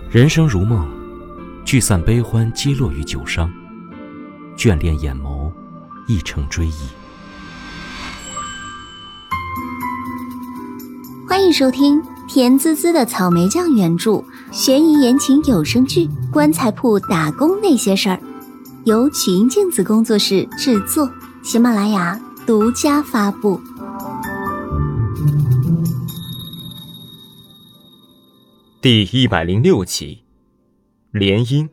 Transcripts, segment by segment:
人生如梦，聚散悲欢皆落于酒觞，眷恋眼眸，亦成追忆。 欢迎收听甜滋滋的草莓酱原著悬疑言情有声剧《棺材铺打工那些事儿》，由曲音镜子工作室制作，喜马拉雅独家发布。 第106集，联姻。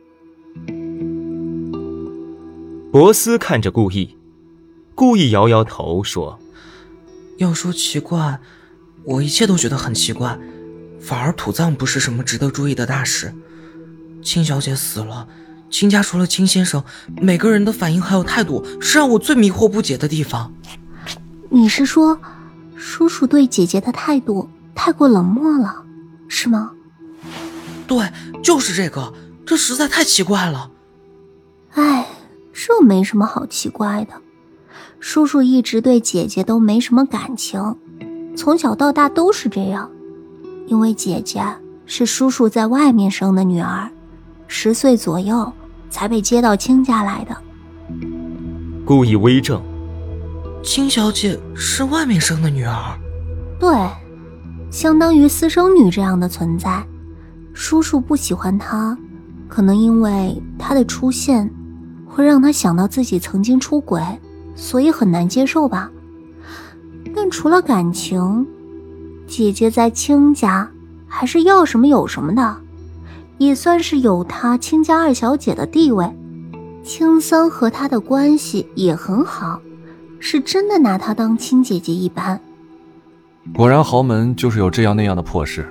博斯看着顾意，故意摇摇头说： 要说奇怪，我一切都觉得很奇怪，反而土葬不是什么值得注意的大事。青小姐死了，青家除了青先生，每个人的反应还有态度是让我最迷惑不解的地方。 你是说叔叔对姐姐的态度太过冷漠了，是吗？ 对，就是这个，这实在太奇怪了。 哎，这没什么好奇怪的，叔叔一直对姐姐都没什么感情，从小到大都是这样。因为姐姐是叔叔在外面生的女儿，10岁左右才被接到亲家来的。 故意微怔， 青小姐是外面生的女儿？ 对，相当于私生女这样的存在。叔叔不喜欢她，可能因为她的出现会让他想到自己曾经出轨，所以很难接受吧。但除了感情，姐姐在亲家还是要什么有什么的，也算是有她亲家二小姐的地位。青桑和她的关系也很好，是真的拿她当亲姐姐一般。 果然豪门就是有这样那样的破事。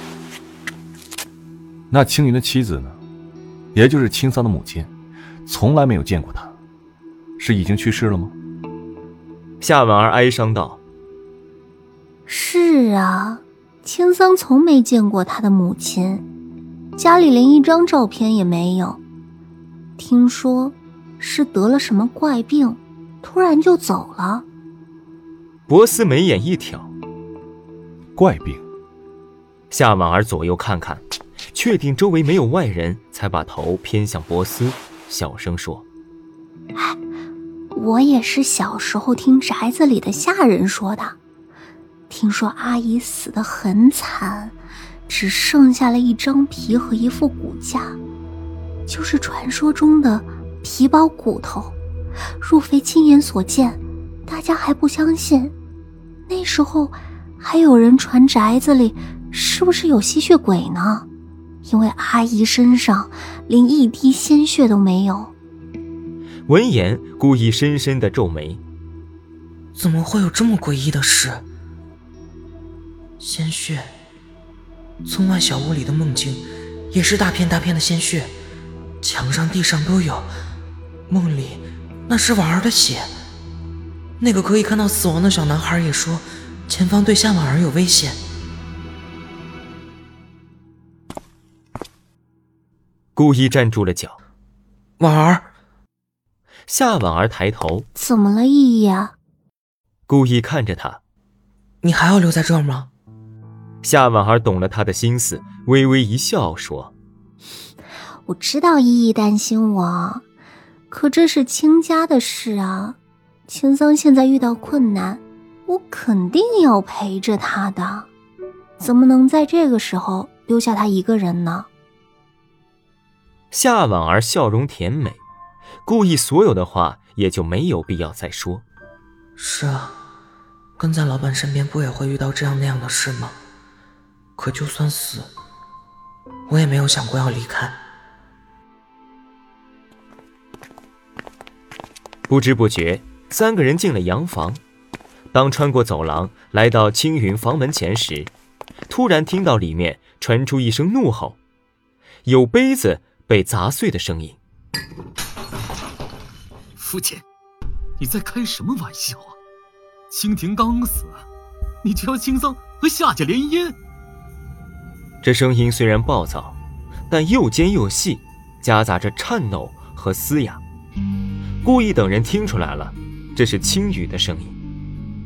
那青云的妻子呢，也就是青桑的母亲，从来没有见过他，是已经去世了吗？ 夏婉儿哀伤道： 是啊，青桑从没见过他的母亲，家里连一张照片也没有。听说是得了什么怪病，突然就走了。 博斯眉眼一挑， 怪病。 夏婉儿左右看看，确定周围没有外人，才把头偏向博斯，小声说： 哎，我也是小时候听宅子里的下人说的，听说阿姨死得很惨，只剩下了一张皮和一副骨架，就是传说中的皮包骨头。若非亲眼所见，大家还不相信。那时候还有人传宅子里是不是有吸血鬼呢？因为阿姨身上连一滴鲜血都没有。 闻言，故意深深地皱眉。 怎么会有这么诡异的事？鲜血，村外小屋里的梦境也是大片大片的鲜血，墙上地上都有。梦里那是婉儿的血。那个可以看到死亡的小男孩也说前方对夏婉儿有危险。 故意站住了脚。 婉儿。 夏婉儿抬头。 怎么了，依依啊？ 故意看着他。 你还要留在这儿吗？ 夏婉儿懂了他的心思，微微一笑说： 我知道依依担心我，可这是亲家的事啊，青桑现在遇到困难，我肯定要陪着他的，怎么能在这个时候丢下他一个人呢？ 夏婉儿笑容甜美，故意所有的话也就没有必要再说。 是啊，跟在老板身边不也会遇到这样那样的事吗？可就算死，我也没有想过要离开。 不知不觉，3个人进了洋房。当穿过走廊来到青云房门前时，突然听到里面传出一声怒吼，有杯子被砸碎的声音。 父亲，你在开什么玩笑啊？清廷刚死，你就要青桑和夏家联姻？ 这声音虽然暴躁，但又尖又细，夹杂着颤抖和嘶哑。顾意等人听出来了，这是青羽的声音。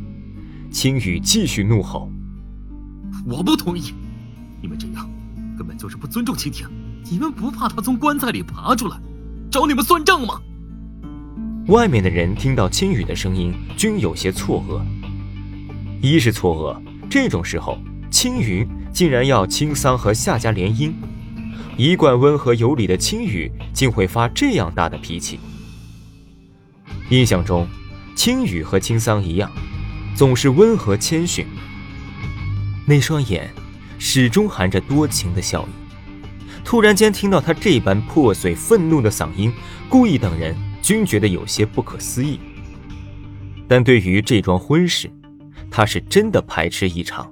青羽继续怒吼： 我不同意，你们这样根本就是不尊重蜻蜓，你们不怕他从棺材里爬出来，找你们算账吗？ 外面的人听到青羽的声音，均有些错愕。一是错愕，这种时候青云竟然要青桑和夏家联姻，一贯温和有礼的青羽竟会发这样大的脾气。印象中，青羽和青桑一样，总是温和谦逊，那双眼始终含着多情的笑意。突然间听到他这般破碎愤怒的嗓音，顾意等人均觉得有些不可思议。但对于这桩婚事，他是真的排斥异常。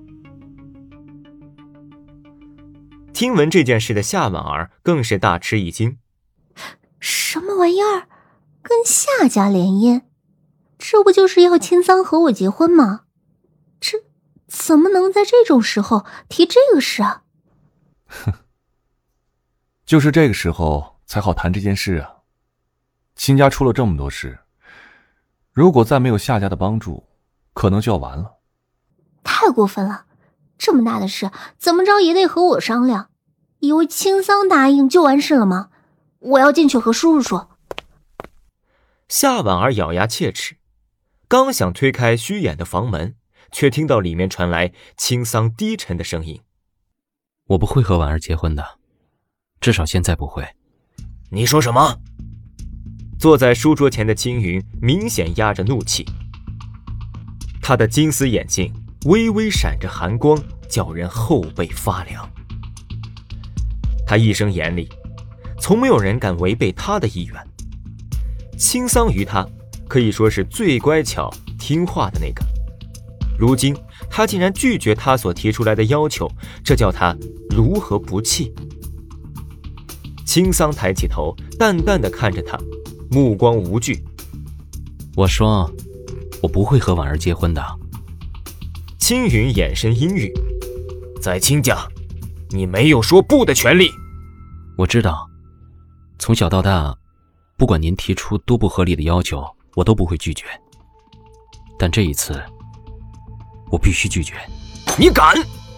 听闻这件事的夏婉儿更是大吃一惊。 什么玩意儿？跟夏家联姻？这不就是要青桑和我结婚吗？这怎么能在这种时候提这个事啊？ 哼，就是这个时候才好谈这件事啊。亲家出了这么多事，如果再没有夏家的帮助，可能就要完了。 太过分了，这么大的事怎么着也得和我商量，以为青桑答应就完事了吗？我要进去和叔叔说。 夏婉儿咬牙切齿，刚想推开虚掩的房门，却听到里面传来青桑低沉的声音： 我不会和婉儿结婚的，至少现在不会。 你说什么？坐在书桌前的青云明显压着怒气，他的金丝眼睛微微闪着寒光，叫人后背发凉。他一生严厉，从没有人敢违背他的意愿。青桑于他可以说是最乖巧听话的那个，如今他竟然拒绝他所提出来的要求，这叫他如何不气？青桑抬起头，淡淡地看着他，目光无惧。 我说，我不会和婉儿结婚的。 青云眼神阴郁，在青家，你没有说不的权利。 我知道，从小到大，不管您提出多不合理的要求，我都不会拒绝。但这一次，我必须拒绝。 你敢！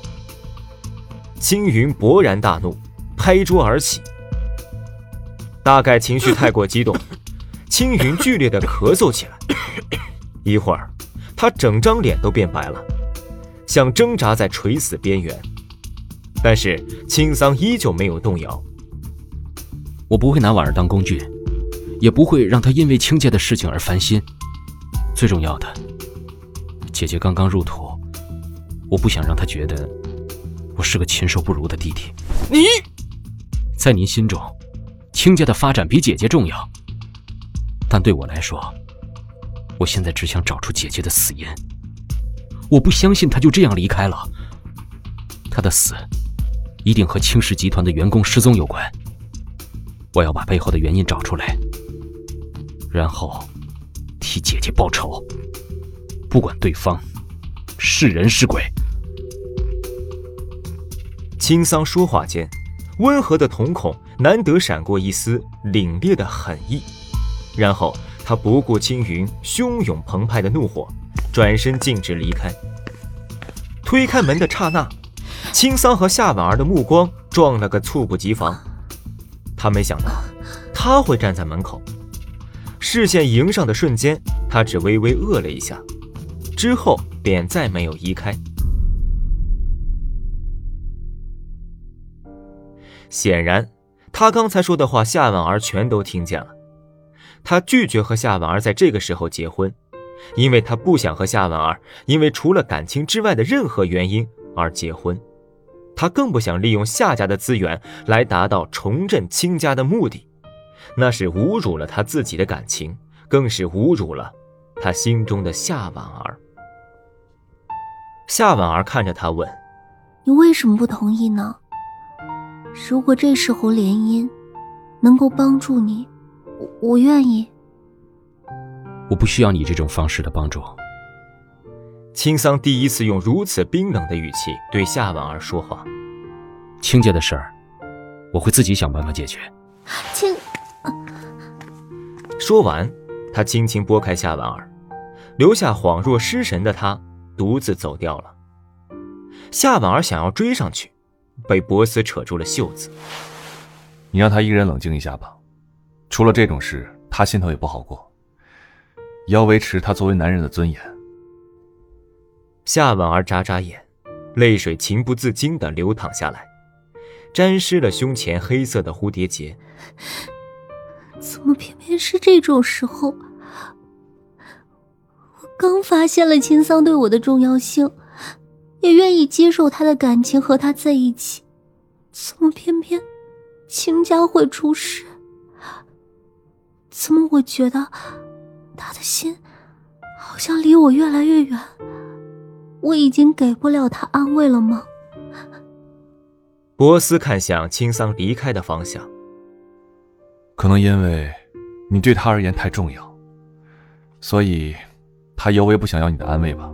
青云勃然大怒，拍桌而起。大概情绪太过激动，青云剧烈地咳嗽起来。一会儿，他整张脸都变白了，像挣扎在垂死边缘。但是青桑依旧没有动摇。 我不会拿婉儿当工具，也不会让她因为青家的事情而烦心。最重要的，姐姐刚刚入土，我不想让她觉得我是个禽兽不如的弟弟。 你， 在您心中，青家的发展比姐姐重要，但对我来说，我现在只想找出姐姐的死因。我不相信她就这样离开了，她的死一定和青氏集团的员工失踪有关。我要把背后的原因找出来，然后替姐姐报仇，不管对方是人是鬼。 青桑说话间，温和的瞳孔难得闪过一丝凛冽的狠意，然后他不顾青云汹涌澎湃的怒火，转身径直离开。推开门的刹那，青桑和夏婉儿的目光撞了个猝不及防。他没想到他会站在门口，视线迎上的瞬间，他只微微愕了一下，之后便再没有移开。显然他刚才说的话夏婉儿全都听见了。他拒绝和夏婉儿在这个时候结婚，因为他不想和夏婉儿因为除了感情之外的任何原因而结婚。他更不想利用夏家的资源来达到重振青家的目的，那是侮辱了他自己的感情，更是侮辱了他心中的夏婉儿。夏婉儿看着他问： 你为什么不同意呢？如果这时候联姻能够帮助你，我愿意。 我不需要你这种方式的帮助。 青桑第一次用如此冰冷的语气对夏婉儿说话。 青家的事儿，我会自己想办法解决。 说完，他轻轻拨开夏婉儿，留下恍若失神的他独自走掉了。夏婉儿想要追上去， 被博斯扯住了袖子。 你让他一个人冷静一下吧，出了这种事，他心头也不好过，要维持他作为男人的尊严。 夏婉儿眨眨眼，泪水情不自禁地流淌下来，沾湿了胸前黑色的蝴蝶结。 怎么偏偏是这种时候？我刚发现了秦桑对我的重要性，也愿意接受他的感情和他在一起，怎么偏偏秦家会出事？怎么我觉得他的心好像离我越来越远？我已经给不了他安慰了吗？ 博斯看向青桑离开的方向。 可能因为你对他而言太重要，所以他尤为不想要你的安慰吧。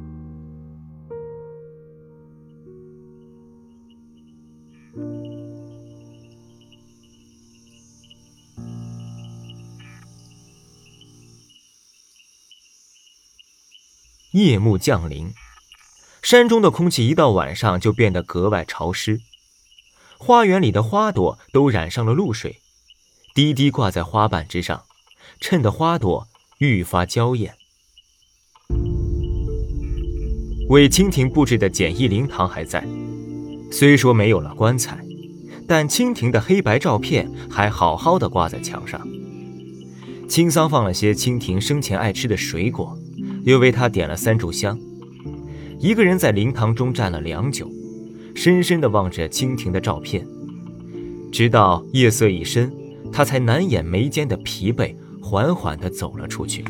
夜幕降临，山中的空气一到晚上就变得格外潮湿，花园里的花朵都染上了露水，滴滴挂在花瓣之上，衬得花朵愈发娇艳。为蜻蜓布置的简易灵堂还在，虽说没有了棺材，但蜻蜓的黑白照片还好好的挂在墙上。青桑放了些蜻蜓生前爱吃的水果，又为他点了3炷香，一个人在灵堂中站了良久，深深地望着蜻蜓的照片，直到夜色已深，他才难掩眉间的疲惫，缓缓地走了出去。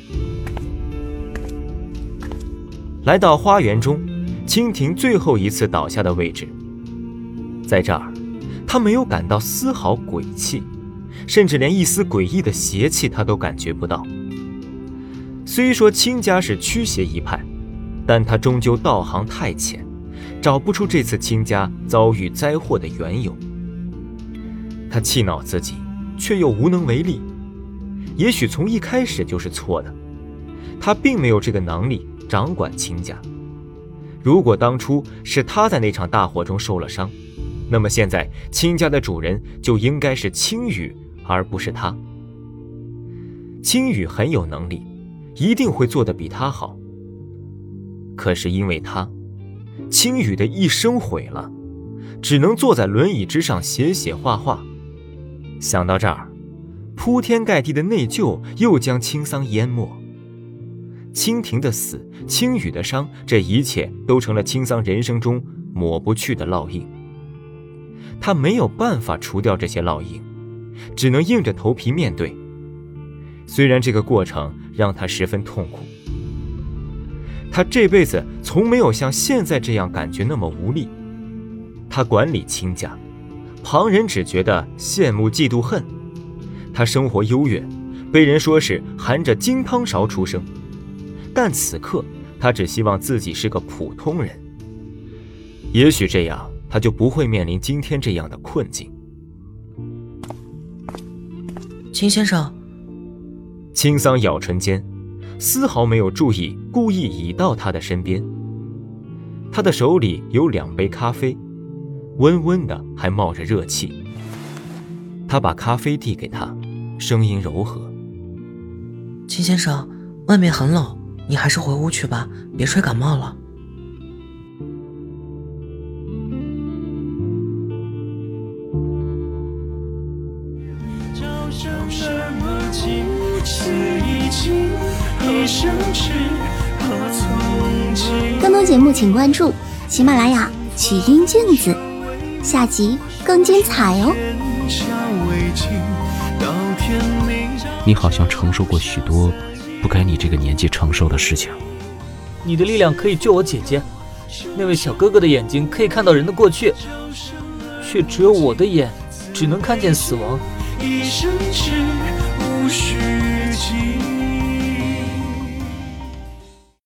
来到花园中，蜻蜓最后一次倒下的位置，在这儿，他没有感到丝毫鬼气，甚至连一丝诡异的邪气他都感觉不到。虽说亲家是驱邪一派，但他终究道行太浅，找不出这次亲家遭遇灾祸的缘由。他气恼自己，却又无能为力。也许从一开始就是错的，他并没有这个能力掌管亲家。如果当初是他在那场大火中受了伤，那么现在亲家的主人就应该是青羽，而不是他。青羽很有能力，一定会做得比他好。可是因为他，青羽的一生毁了，只能坐在轮椅之上写写画画。想到这儿，铺天盖地的内疚又将青桑淹没。蜻蜓的死，青羽的伤，这一切都成了青桑人生中抹不去的烙印。他没有办法除掉这些烙印，只能硬着头皮面对。虽然这个过程让他十分痛苦，他这辈子从没有像现在这样感觉那么无力。他管理亲家，旁人只觉得羡慕嫉妒恨。他生活优越，被人说是含着金汤勺出生，但此刻他只希望自己是个普通人。也许这样他就不会面临今天这样的困境。 秦先生。 青桑咬唇间，丝毫没有注意故意移到他的身边。他的手里有2杯咖啡，温温的，还冒着热气。他把咖啡递给他，声音柔和： 秦先生，外面很冷，你还是回屋去吧，别吹感冒了。 更多节目请关注喜马拉雅曲音镜子，下集更精彩哦。 你好像承受过许多不该你这个年纪承受的事情。 你的力量可以救我姐姐，那位小哥哥的眼睛可以看到人的过去，却只有我的眼只能看见死亡。 一生只无需记